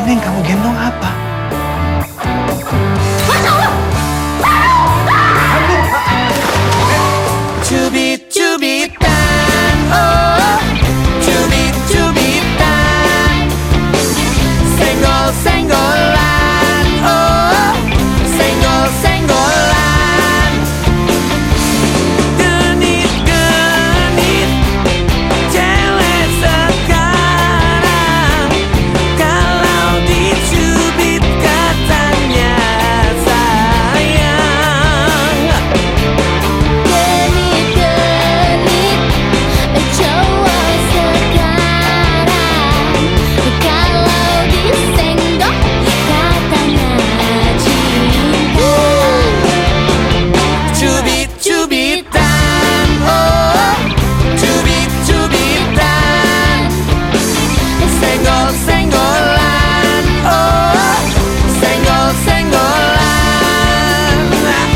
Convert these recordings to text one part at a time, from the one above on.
Neng, kamu gendong apa? Cubit-cubitan, oh, cubit-cubitan, senggol-senggolan, oh, senggol-senggolan, genit-genit, cewek sekarang, kalau dicubit katanya sayang. Cubit-cubitan, oh, cubit-cubitan, senggol-senggolan, oh, senggol-senggolan,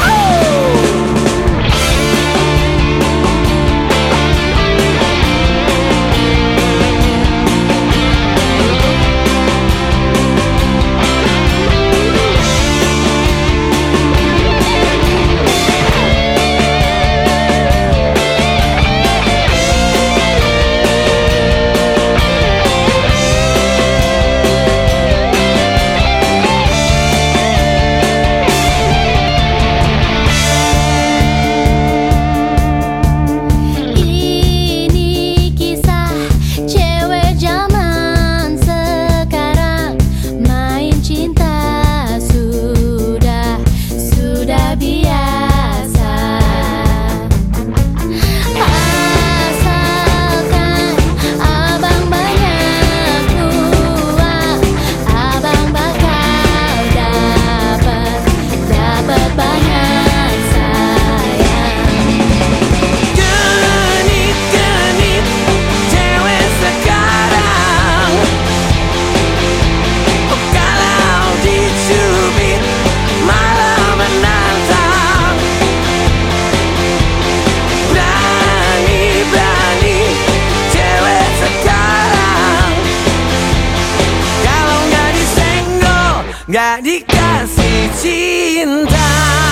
gak dikasih cinta.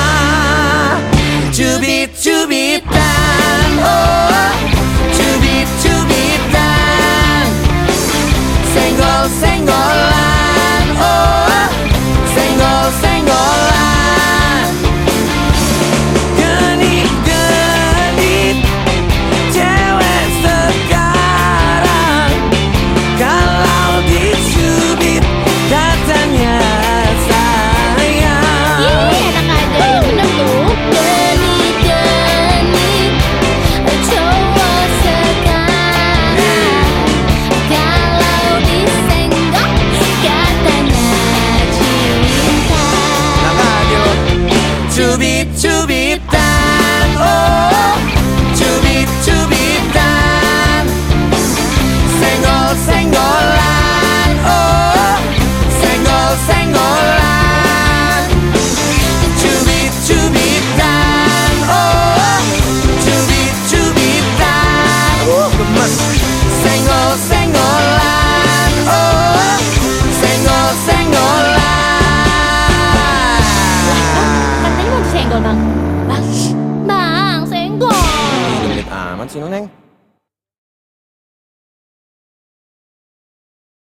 Cubit-cubitan, oh, cubit-cubitan, senggol-senggolan, oh, senggol-senggolan, genit-genit, cewek sekarang, kalau dicubit katanya cubit-cubitan, oh, cubit-cubitan, senggol-senggolan, oh, senggol-senggolan, cubit-cubitan, oh, cubit-cubitan, gemes, senggol-senggolan, oh, senggol-senggolan. Bang, senggol bang. Bang, senggol. Genit amat sih lu, Neng.